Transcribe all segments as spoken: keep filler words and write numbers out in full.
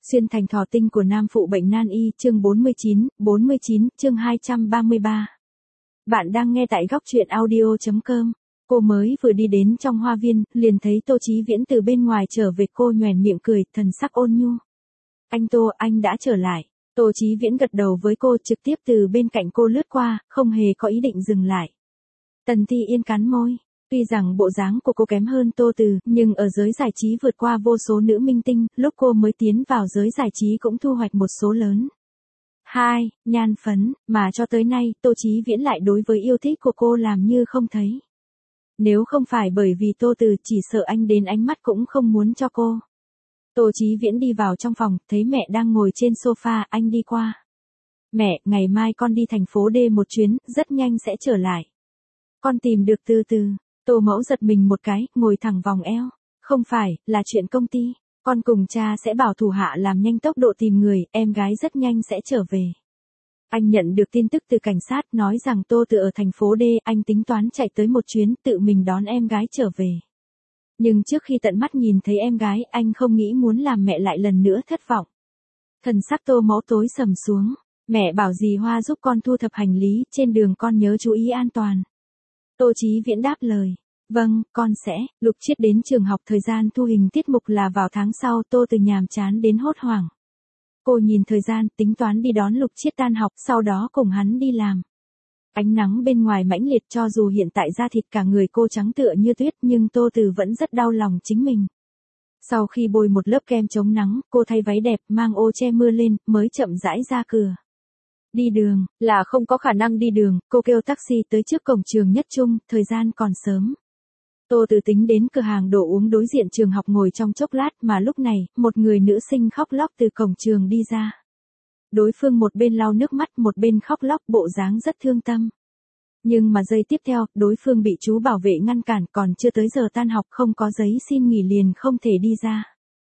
Xuyên thành thỏ tinh của nam phụ bệnh nan y, chương bốn mươi chín, bốn mươi chín, chương hai trăm ba mươi ba. Bạn đang nghe tại góc truyện audio chấm com. Cô mới vừa đi đến trong hoa viên, liền thấy Tô Chí Viễn từ bên ngoài trở về, cô nhoẻn miệng cười, thần sắc ôn nhu. Anh Tô, anh đã trở lại. Tô Chí Viễn gật đầu với cô, trực tiếp từ bên cạnh cô lướt qua, không hề có ý định dừng lại. Tần Thi Yên cắn môi. Tuy rằng bộ dáng của cô kém hơn Tô Từ, nhưng ở giới giải trí vượt qua vô số nữ minh tinh, lúc cô mới tiến vào giới giải trí cũng thu hoạch một số lớn. Hai, nhan phấn, mà cho tới nay, Tô Chí Viễn lại đối với yêu thích của cô làm như không thấy. Nếu không phải bởi vì Tô Từ, chỉ sợ anh đến ánh mắt cũng không muốn cho cô. Tô Chí Viễn đi vào trong phòng, thấy mẹ đang ngồi trên sofa, anh đi qua. Mẹ, ngày mai con đi thành phố D một chuyến, rất nhanh sẽ trở lại. Con tìm được Từ Từ. Tô Mẫu giật mình một cái, ngồi thẳng vòng eo. Không phải, là chuyện công ty. Con cùng cha sẽ bảo thủ hạ làm nhanh tốc độ tìm người, em gái rất nhanh sẽ trở về. Anh nhận được tin tức từ cảnh sát nói rằng Tô Từ ở thành phố D, anh tính toán chạy tới một chuyến, tự mình đón em gái trở về. Nhưng trước khi tận mắt nhìn thấy em gái, anh không nghĩ muốn làm mẹ lại lần nữa thất vọng. Thần sắc Tô Mẫu tối sầm xuống. Mẹ bảo dì Hoa giúp con thu thập hành lý, trên đường con nhớ chú ý an toàn. Tô Chí Viễn đáp lời. Vâng, con sẽ. Lục Chiết đến trường học, thời gian thu hình tiết mục là vào tháng sau. Tô Từ nhàm chán đến hốt hoảng. Cô nhìn thời gian, tính toán đi đón Lục Chiết tan học, sau đó cùng hắn đi làm. Ánh nắng bên ngoài mãnh liệt, cho dù hiện tại da thịt cả người cô trắng tựa như tuyết, nhưng Tô Từ vẫn rất đau lòng chính mình. Sau khi bôi một lớp kem chống nắng, cô thay váy đẹp, mang ô che mưa lên, mới chậm rãi ra cửa. Đi đường, là không có khả năng đi đường, cô kêu taxi tới trước cổng trường Nhất Trung, thời gian còn sớm. Tô Từ tính đến cửa hàng đồ uống đối diện trường học ngồi trong chốc lát, mà lúc này, một người nữ sinh khóc lóc từ cổng trường đi ra. Đối phương một bên lau nước mắt, một bên khóc lóc, bộ dáng rất thương tâm. Nhưng mà giây tiếp theo, đối phương bị chú bảo vệ ngăn cản, còn chưa tới giờ tan học, không có giấy xin nghỉ liền không thể đi ra.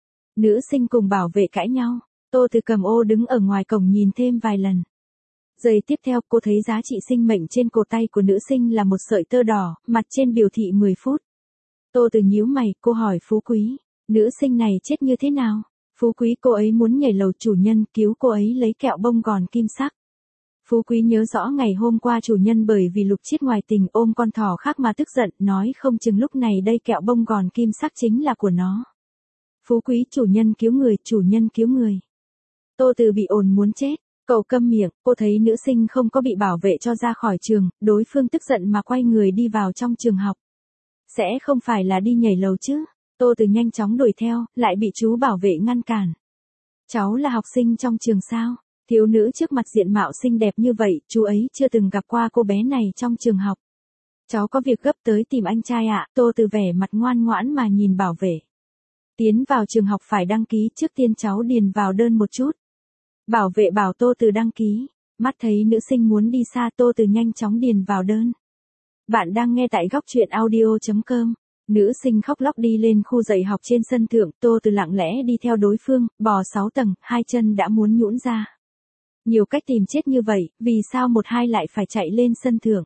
Nữ sinh cùng bảo vệ cãi nhau, Tô Từ cầm ô đứng ở ngoài cổng nhìn thêm vài lần. Giây tiếp theo, cô thấy giá trị sinh mệnh trên cổ tay của nữ sinh là một sợi tơ đỏ, mặt trên biểu thị mười phút. Tô Từ nhíu mày, cô hỏi Phú Quý, nữ sinh này chết như thế nào? Phú Quý, cô ấy muốn nhảy lầu, chủ nhân cứu cô ấy lấy kẹo bông gòn kim sắc. Phú Quý nhớ rõ ngày hôm qua chủ nhân bởi vì Lục Chiết ngoài tình ôm con thỏ khác mà tức giận, nói không chừng lúc này đây kẹo bông gòn kim sắc chính là của nó. Phú Quý, chủ nhân cứu người, chủ nhân cứu người. Tô Từ bị ồn muốn chết. Cậu câm miệng, cô thấy nữ sinh không có bị bảo vệ cho ra khỏi trường, đối phương tức giận mà quay người đi vào trong trường học. Sẽ không phải là đi nhảy lầu chứ? Tô Từ nhanh chóng đuổi theo, lại bị chú bảo vệ ngăn cản. Cháu là học sinh trong trường sao? Thiếu nữ trước mặt diện mạo xinh đẹp như vậy, chú ấy chưa từng gặp qua cô bé này trong trường học. Cháu có việc gấp tới tìm anh trai ạ. Tô Từ vẻ mặt ngoan ngoãn mà nhìn bảo vệ. Tiến vào trường học phải đăng ký, trước tiên cháu điền vào đơn một chút. Bảo vệ bảo Tô Từ đăng ký, mắt thấy nữ sinh muốn đi xa, Tô Từ nhanh chóng điền vào đơn. Bạn đang nghe tại góc truyện audio chấm com. Nữ sinh khóc lóc đi lên khu dạy học trên sân thượng, Tô Từ lặng lẽ đi theo đối phương, bò sáu tầng, hai chân đã muốn nhũn ra. Nhiều cách tìm chết như vậy, vì sao một hai lại phải chạy lên sân thượng?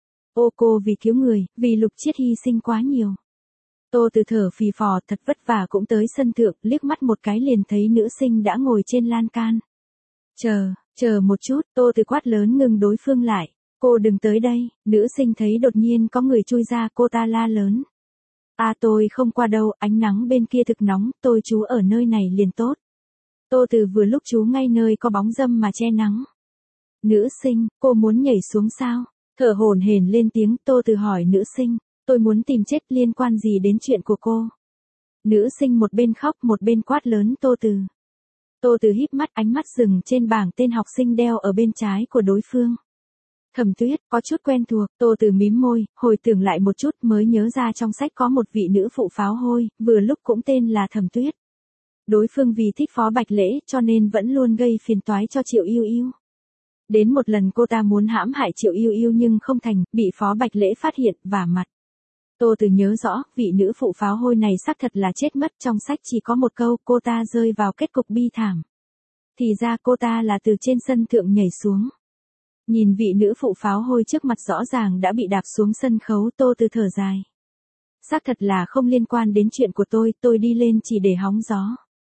Ô cô vì cứu người, vì Lục Chiết hy sinh quá nhiều. Tô Từ thở phì phò, thật vất vả cũng tới sân thượng, liếc mắt một cái liền thấy nữ sinh đã ngồi trên lan can. Chờ, chờ một chút, Tô Từ quát lớn ngừng đối phương lại. Cô đừng tới đây, nữ sinh thấy đột nhiên có người chui ra, cô ta la lớn. À tôi không qua đâu, ánh nắng bên kia thực nóng, tôi trú ở nơi này liền tốt. Tô Từ vừa lúc trú ngay nơi có bóng râm mà che nắng. Nữ sinh, cô muốn nhảy xuống sao? Thở hổn hển lên tiếng, Tô Từ hỏi nữ sinh, tôi muốn tìm chết, liên quan gì đến chuyện của cô? Nữ sinh một bên khóc một bên quát lớn Tô Từ. Tô Từ híp mắt, ánh mắt dừng trên bảng tên học sinh đeo ở bên trái của đối phương. Thẩm Tuyết, có chút quen thuộc, Tô Từ mím môi, hồi tưởng lại một chút mới nhớ ra trong sách có một vị nữ phụ pháo hôi, vừa lúc cũng tên là Thẩm Tuyết. Đối phương vì thích Phó Bạch Lễ cho nên vẫn luôn gây phiền toái cho Triệu Yêu Yêu. Đến một lần cô ta muốn hãm hại Triệu Yêu Yêu nhưng không thành, bị Phó Bạch Lễ phát hiện, vả mặt. Tô Từ nhớ rõ, vị nữ phụ pháo hôi này xác thật là chết mất, trong sách chỉ có một câu, cô ta rơi vào kết cục bi thảm. Thì ra cô ta là từ trên sân thượng nhảy xuống. Nhìn vị nữ phụ pháo hôi trước mặt rõ ràng đã bị đạp xuống sân khấu, Tô Từ thở dài. Xác thật là không liên quan đến chuyện của tôi, tôi đi lên chỉ để hóng gió.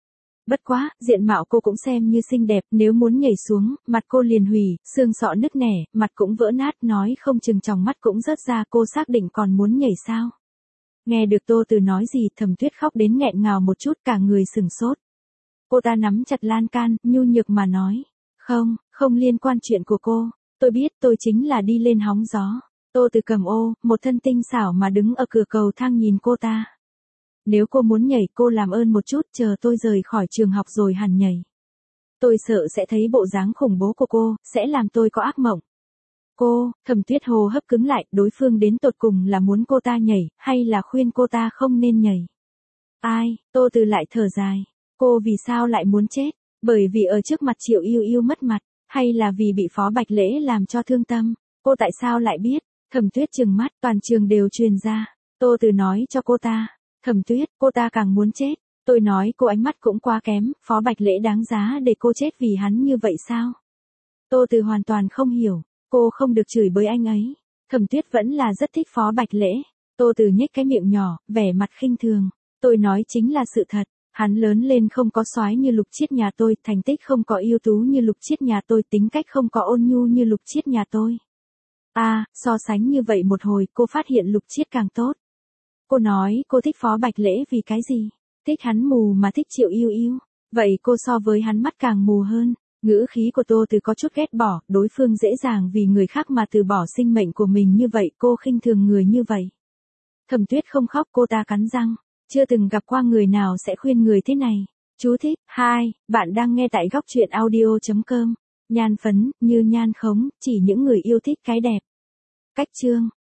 Bất quá, diện mạo cô cũng xem như xinh đẹp, nếu muốn nhảy xuống, mặt cô liền hủy, xương sọ nứt nẻ, mặt cũng vỡ nát, nói không chừng tròng mắt cũng rớt ra, cô xác định còn muốn nhảy sao? Nghe được Tô Từ nói gì, Thẩm Tuyết khóc đến nghẹn ngào một chút, cả người sừng sốt. Cô ta nắm chặt lan can, nhu nhược mà nói. Không, không liên quan chuyện của cô. Tôi biết tôi chính là đi lên hóng gió. Tô Từ cầm ô, một thân tinh xảo mà đứng ở cửa cầu thang nhìn cô ta. Nếu cô muốn nhảy, cô làm ơn một chút, chờ tôi rời khỏi trường học rồi hẳn nhảy. Tôi sợ sẽ thấy bộ dáng khủng bố của cô, sẽ làm tôi có ác mộng. Cô, Thẩm Tuyết hô hấp cứng lại, đối phương đến tột cùng là muốn cô ta nhảy, hay là khuyên cô ta không nên nhảy. Ai, Tô Từ lại thở dài. Cô vì sao lại muốn chết? Bởi vì ở trước mặt Triệu Yêu Yêu mất mặt, hay là vì bị Phó Bạch Lễ làm cho thương tâm? Cô tại sao lại biết? Thẩm Tuyết trừng mắt, toàn trường đều truyền ra. Tô Từ nói cho cô ta. Thẩm Tuyết, cô ta càng muốn chết. Tôi nói cô ánh mắt cũng quá kém, Phó Bạch Lễ đáng giá để cô chết vì hắn như vậy sao? Tô Từ hoàn toàn không hiểu. Cô không được chửi bới anh ấy. Thẩm Tuyết vẫn là rất thích Phó Bạch Lễ. Tô Từ nhếch cái miệng nhỏ, vẻ mặt khinh thường. Tôi nói chính là sự thật. Hắn lớn lên không có soái như Lục Chiết nhà tôi, thành tích không có ưu tú như Lục Chiết nhà tôi, tính cách không có ôn nhu như Lục Chiết nhà tôi. À, so sánh như vậy một hồi, cô phát hiện Lục Chiết càng tốt. Cô nói cô thích Phó Bạch Lễ vì cái gì? Thích hắn mù mà thích Triệu Yêu Yêu. Vậy cô so với hắn mắt càng mù hơn. Ngữ khí của Tô Từ có chút ghét bỏ, đối phương dễ dàng vì người khác mà từ bỏ sinh mệnh của mình như vậy, cô khinh thường người như vậy. Thẩm Tuyết không khóc, cô ta cắn răng. Chưa từng gặp qua người nào sẽ khuyên người thế này. Chú thích, hai, bạn đang nghe tại góc truyện audio chấm com. Nhan phấn, như nhan khống, chỉ những người yêu thích cái đẹp. Cách chương.